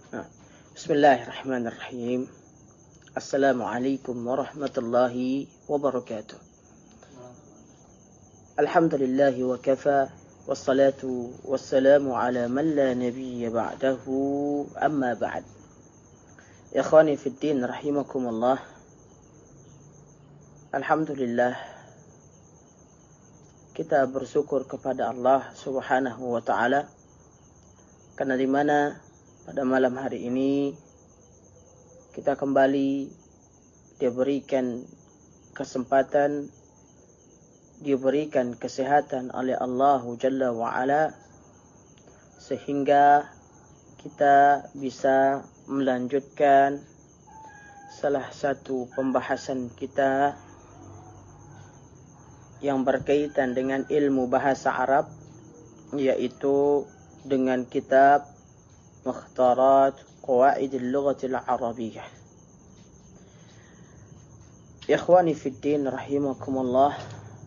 Bismillahirrahmanirrahim. Assalamualaikum warahmatullahi wabarakatuh. Alhamdulillahi wa kafa, wassalatu wassalamu ala man la nabiyya ba'dahu, amma ba'd. Ikhwani fiddin rahimakumullah. Alhamdulillah, kita bersyukur kepada Allah subhanahu wa ta'ala, karena di mana pada malam hari ini kita kembali diberikan kesempatan, diberikan kesehatan oleh Allah Jalla wa'ala, sehingga kita bisa melanjutkan salah satu pembahasan kita yang berkaitan dengan ilmu bahasa Arab, yaitu dengan kitab Mukhtarat Qawaidil Lughatil Arabiyyah. Ikhwani fiddin rahimakumullah,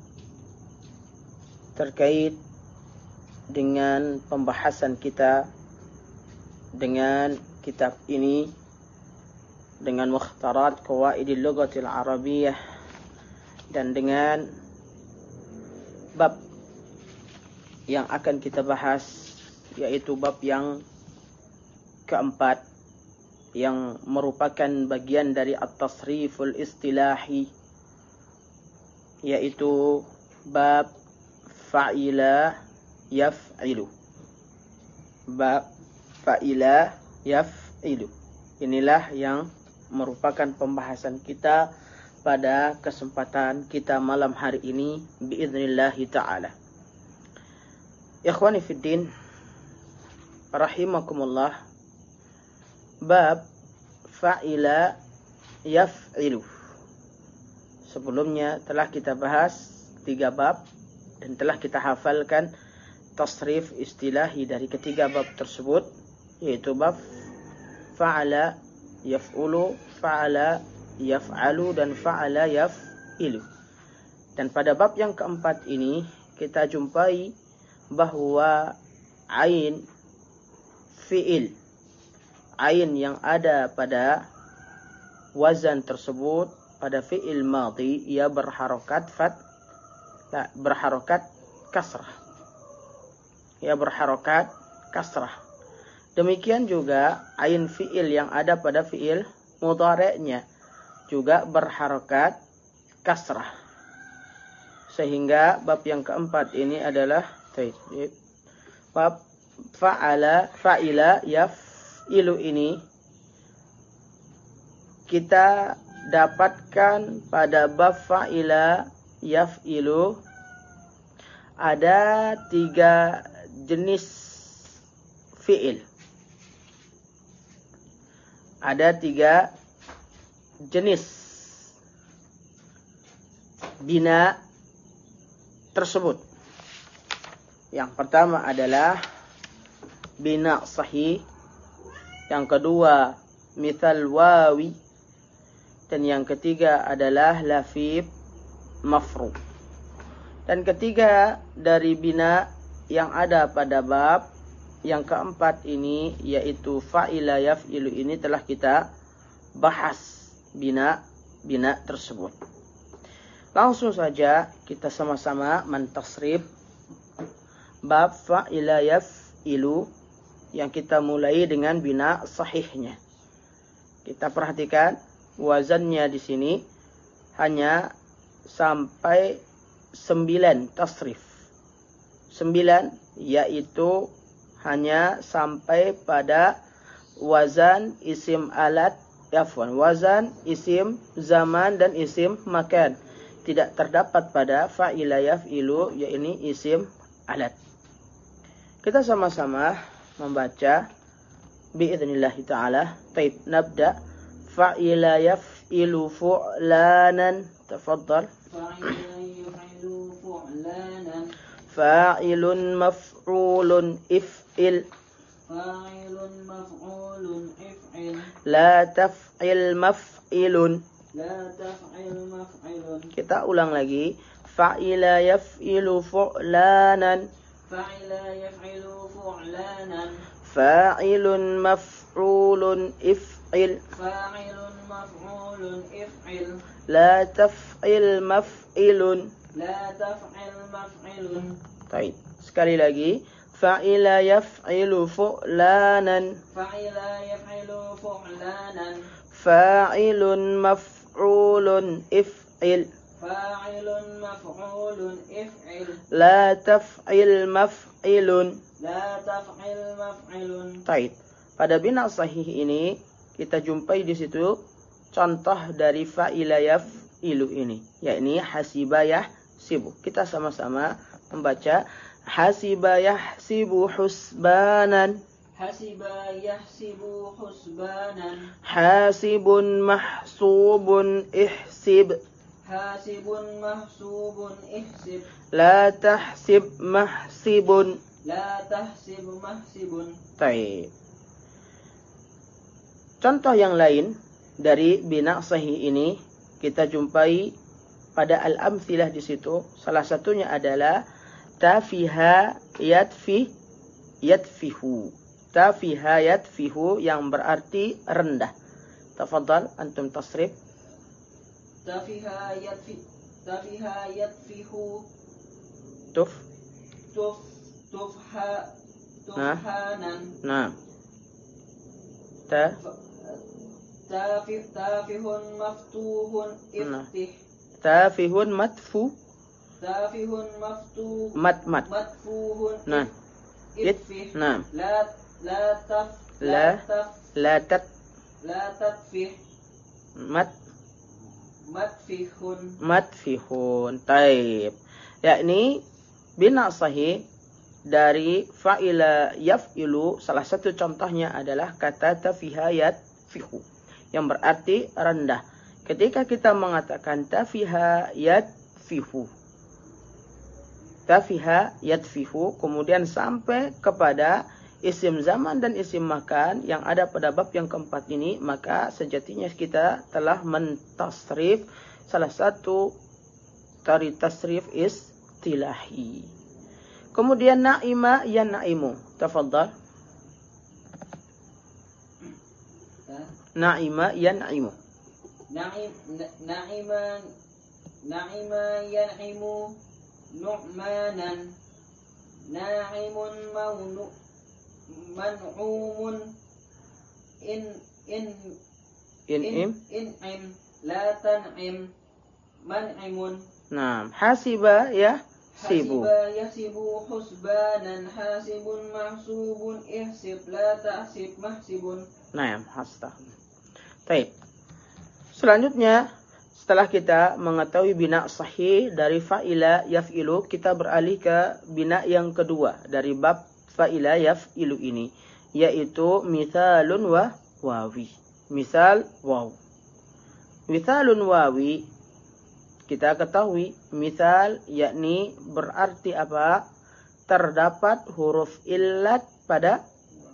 terkait dengan pembahasan kita dengan kitab ini, dengan Mukhtarat Qawaidil Lughatil Arabiyyah, dan dengan bab yang akan kita bahas, yaitu bab yang keempat, yang merupakan bagian dari at-tasriful istilahi, yaitu bab fa'ila yaf'ilu. Bab fa'ila yaf'ilu. Inilah yang merupakan pembahasan kita pada kesempatan kita malam hari ini biidznillahi ta'ala. Ikhwani fiddin rahimakumullah, bab fa'ila yaf'ilu. Sebelumnya telah kita bahas 3 bab dan telah kita hafalkan tasrif istilahi dari ketiga bab tersebut, yaitu bab fa'ala yaf'ulu, fa'ala yaf'alu, dan fa'ala yaf'ilu. Dan pada bab yang keempat ini kita jumpai bahwa ain fi'il, ain yang ada pada wazan tersebut, pada fi'il madhi, ia berharokat berharokat kasrah. Ia berharokat kasrah. Demikian juga ain fi'il yang ada pada fi'il mudhari'nya juga berharokat kasrah. Sehingga bab yang keempat ini adalah bab fa'ila yaf'ilu. Ini kita dapatkan pada bab fa'ila yaf'ilu ada 3 jenis fi'il. Ada 3 jenis bina tersebut. Yang pertama adalah bina sahih, yang kedua mithal wawi, dan yang ketiga adalah lafif mafru. Dan ketiga dari bina yang ada pada bab yang keempat ini, yaitu fa'ila yaf'ilu, ini telah kita bahas bina tersebut. Langsung saja kita sama-sama mentasrif bab fa'ila yaf'ilu yang kita mulai dengan bina sahihnya. Kita perhatikan wazannya di sini hanya sampai 9 tasrif. 9, yaitu hanya sampai pada wazan isim alat, wazan isim zaman dan isim makan. Tidak terdapat pada fa'ila yaf'ilu, yaitu isim alat. Kita sama-sama membaca biidznillahi ta'ala. Taib, nabda. Fa'ila yaf'ilu fu'lanan. Tafaddal. Fa'ilun maf'ulun if'il. Fa'ilun maf'ulun if'il. La taf'il maf'ilun. La taf'il maf'ilun. Kita ulang lagi. Fa'ila yaf'ilu fu'lanan. Fa'ila yaf'ilu fu'lanan. Fa'ilun maf'ulun maf'ulun if'il. fa'ilun maf'ulun if'il. La taf'il maf'ilun. La taf'il maf'ilun. Baik. Sekali lagi. Fa'ila yaf'ilu fu'lanan. Fa'ila yaf'ilu fu'lanan. Fa'ilun maf'ulun if'il. Fa'ilun maf'ulun if'il. La taf'il maf'ilun. La taf'il maf'ilun. Baik. Pada bina sahih ini kita jumpai di situ contoh dari fa'ila yaf'ilu ini, yakni hasiba yahsibu. Kita sama-sama membaca hasiba yahsibu husbanan. Hasiba yahsibu husbanan. Hasibun mahsubun ihsib. Hasibun mahsubun ihsib. La tahsib mahsibun. La tahsib mahsibun. Baik. Contoh yang lain dari bina sahih ini kita jumpai pada al-amtsilah di situ. Salah satunya adalah tafiha yatfihu. Tafiha yatfihu yang berarti rendah. Tafadhal antum tasrif. Tafiha yatfihu. Tufhanan. Nah. Tafihun maftuhun iftih. Tafihun matfu. Tafihun maftuh. Matfuhun. Nah. Itfih. Nah. La tatfih. Matfihun. Taib. Yakni bina sahih dari fa'ila yaf'ilu, salah satu contohnya adalah kata tafiha yatfihu yang berarti rendah. Ketika kita mengatakan tafiha yatfihu kemudian sampai kepada isim zaman dan isim makan yang ada pada bab yang keempat ini, maka sejatinya kita telah mentasrif salah satu dari tasrif istilahi. Kemudian na'ima yan'imu. Tafadhal. Na'ima yan'imu. Na'ima yan'imu nu'manan. Na'imun man'umun in'im la tan'im man'imun. Nah, hasiba yahsibu. Hasiba yahsibu husbanan. Hasibun mahsubun ihsib la tahsib mahsibun. Nah, hasta. Baik. Selanjutnya, setelah kita mengetahui bina sahih dari fa'ila yaf'ilu, kita beralih ke bina yang kedua dari bab fa'ila yaf'ilu ini, yaitu mithalun wa wawi. Misal waw. Mithalun wawi, kita ketahui misal yakni berarti apa? Terdapat huruf illat pada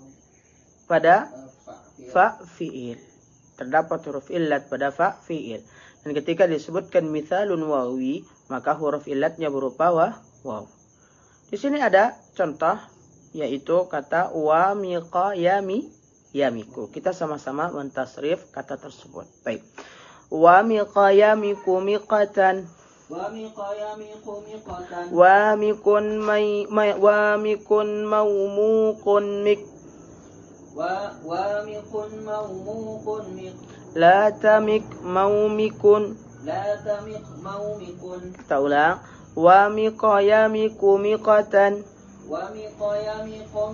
fa fi'il. Terdapat huruf illat pada fa fi'il. Dan ketika disebutkan mithalun wawi, maka huruf illatnya berupa waw. Di sini ada contoh, yaitu kata wa miqa yamiku. Kita sama-sama mentasrif kata tersebut. Baik. Wa miqa yamiku miqatan. Wa miqa yamiku miqatan. Wa mikun maumuqun mik. Wa mikun maumuqun mik. La tamik maumikun. La tamik maumikun. Kita ulang. Wa miqa yamiku miqatan. Wa miqa yamiku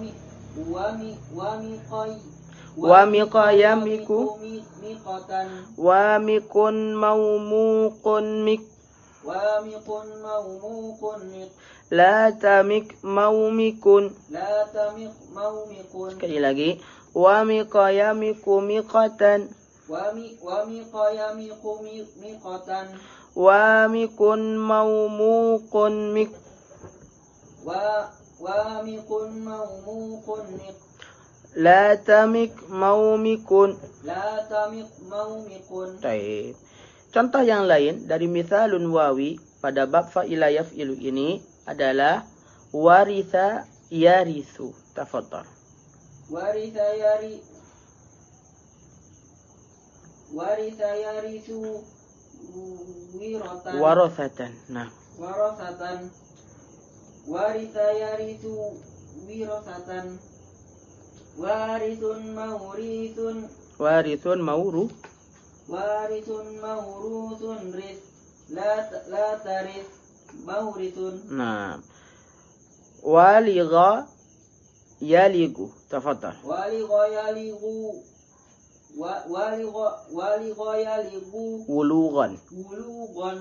Wa miqa yamiku miqatan. Wa mikun maumuqun mik. Wa mikun maumuqun mik. La tamik maumikun. La tamik maumikun. Sekali lagi. Wa miqa yamiku miqatan. Wa miqa yamiku miqatan. Wa mikun maumuqun mik. Wa mikun maumuqun mik. La tamik maumikun. La tamik maumikun. Baik. Contoh yang lain dari mithalun wawi pada bab fa'ila yaf'ilu ini adalah waritha yarithu. Tafadhal. Waritha waritha yarithu wiratan Warathatan. Nah. warasatan waritha yarithu wirasatan warithun maurithun Warithun mauru. warithun mauruthun ris la tarith maurithun. Nah. Waligha yaligu. Tafadhal. waligha yaligu waligha yaligu Wulughan. wulugan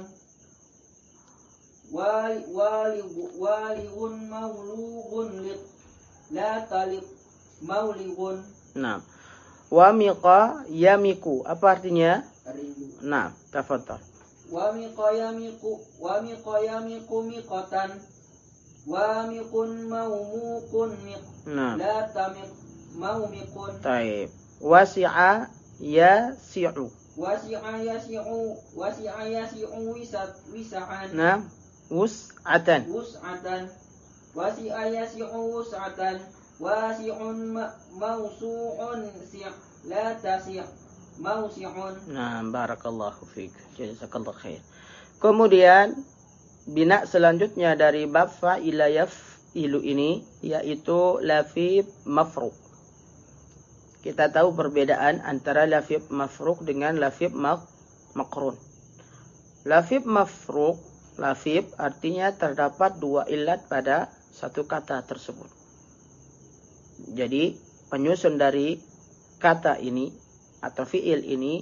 waligun maulugun lik la talib mauligun. Nah. Wamiqa yamiku. Apa artinya? Rindu. Nah, tafadhal. Wamiqa yamiku miqatan wamiqun maumukun Nah. la tamik maumikun. Taib. Wasi'a yasi'u. wasi'a yasi'u wisa'an Nah. Wus'atan. wus'atan wasi'a yasi'u wus'atan wasi'un mausu'un si' la tasi' mausi'un. Nah, barakallahu fiik. Jazakallahu khair. Kemudian bina selanjutnya dari bab fa'ila yaf'ilu ini yaitu lafib mafruq. Kita tahu perbedaan antara lafib mafruq dengan lafib makrun. Lafib mafruq, lafib artinya terdapat dua ilat pada satu kata tersebut. Jadi penyusun dari kata ini atau fiil ini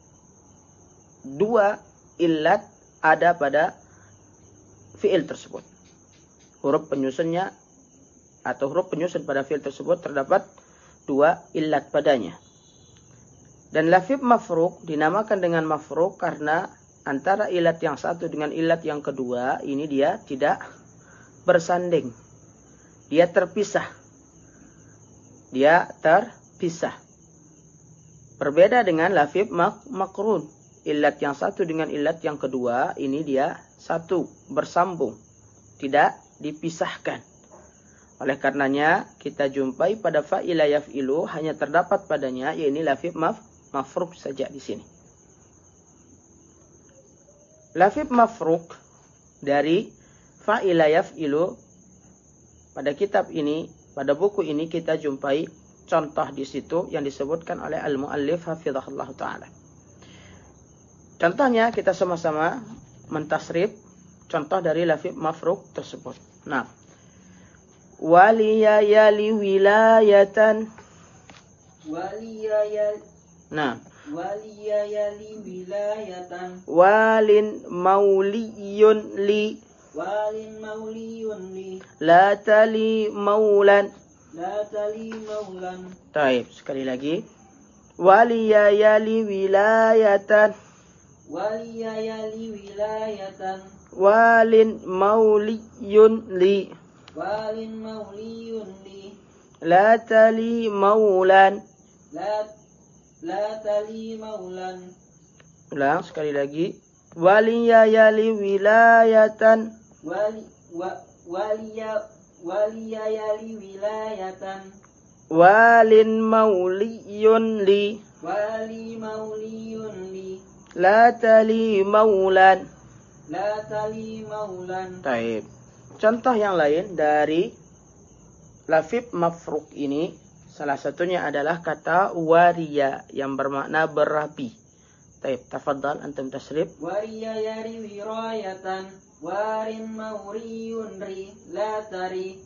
dua ilat ada pada fiil tersebut. Huruf penyusunnya atau huruf penyusun pada fiil tersebut terdapat dua ilat padanya. Dan lafib mafruq dinamakan dengan mafruq karena antara ilat yang satu dengan ilat yang kedua ini dia tidak bersanding. Dia terpisah. Berbeda dengan lafib makrun. Ilat yang satu dengan ilat yang kedua ini dia satu, bersambung, tidak dipisahkan. Oleh karenanya kita jumpai pada fa'ila yaf'ilu hanya terdapat padanya yaitu lafib mafruq saja di sini. Lafib mafruq dari fa'ila yaf'ilu pada kitab ini, pada buku ini kita jumpai contoh di situ yang disebutkan oleh al-muallif hafizahullah taala. Contohnya kita sama-sama mentasrif contoh dari lafib mafruq tersebut. Nah, waliyayali wilayatan. Nah, waliyayali wilayatan walin mauliyun li walin mauliyun li la tali maulan. la tali maulan. Taib, sekali lagi. Waliyayali wilayatan waliyayali wilayatan walin mauliyun li walin mauliyun li la tali maulan. la tali maulan. Ulang sekali lagi. Waliyayali wilayatan waliyayali wilayatan walin mauliyun li wali mauliyun li la tali maulan. la tali maulan. Taib. Contoh yang lain dari lafib mafruq ini salah satunya adalah kata wariya yang bermakna berapi. Taib, tafadhal antum tasrif. Wariya yari wirayatan warin mauriyun ri la tari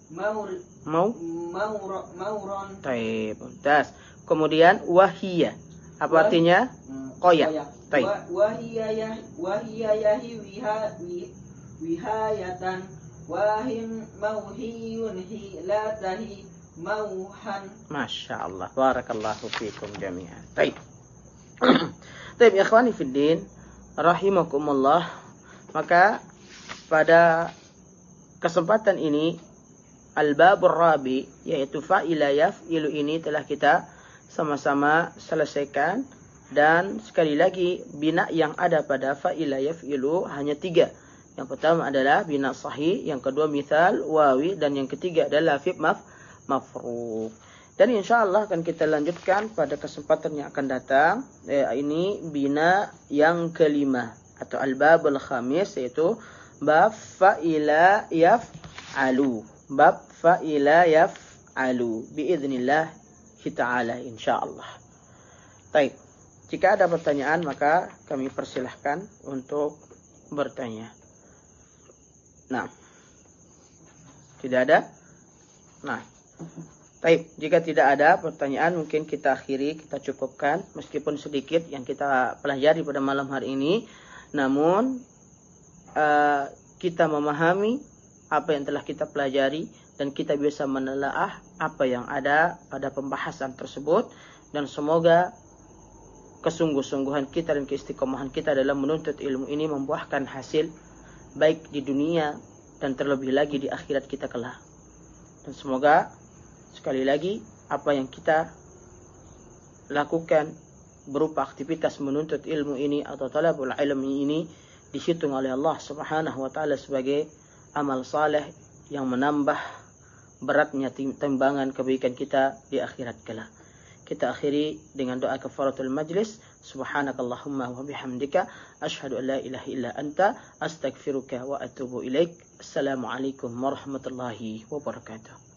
mauron. Taib. Das. Kemudian wahiyya. Apa artinya? Koyak. Taib. Wahiyya yahi wihayatan wahin mauhiyun hi la tahi mauhan. Masya Allah. Barakallahu fikum jami'an. Taib. Taib, ikhwani fiddin rahimakumullah. Maka pada kesempatan ini al-babur rabi yaitu fa'ila yaf'ilu ini telah kita sama-sama selesaikan. Dan sekali lagi bina yang ada pada fa'ila yaf'ilu hanya 3. Yang pertama adalah bina sahih, yang kedua mithal wawi, dan yang ketiga adalah lafib mafruq. Dan insya Allah akan kita lanjutkan pada kesempatan yang akan datang. Ini bina yang kelima atau al-babul khamis, yaitu bab fa'ila yaf'alu. Bab fa'ila yaf'alu biiznillah ta'ala insyaallah. Baik. Jika ada pertanyaan maka kami persilahkan untuk bertanya. Nah. Tidak ada? Nah. Baik, jika tidak ada pertanyaan mungkin kita akhiri, kita cukupkan meskipun sedikit yang kita pelajari pada malam hari ini. Namun kita memahami apa yang telah kita pelajari dan kita bisa menelaah apa yang ada pada pembahasan tersebut, dan semoga kesungguh-sungguhan kita dan keistiqomahan kita dalam menuntut ilmu ini membuahkan hasil baik di dunia dan terlebih lagi di akhirat kita kelak. Dan semoga sekali lagi apa yang kita lakukan berupa aktivitas menuntut ilmu ini atau talabul ilmi ini dihitung oleh Allah Subhanahu wa taala sebagai amal saleh yang menambah beratnya timbangan kebaikan kita di akhirat kelak. Kita akhiri dengan doa kafaratul majlis. Subhanakallahumma wa bihamdika asyhadu an la ilaha illa anta astaghfiruka wa atubu ilaik. Assalamualaikum warahmatullahi wabarakatuh.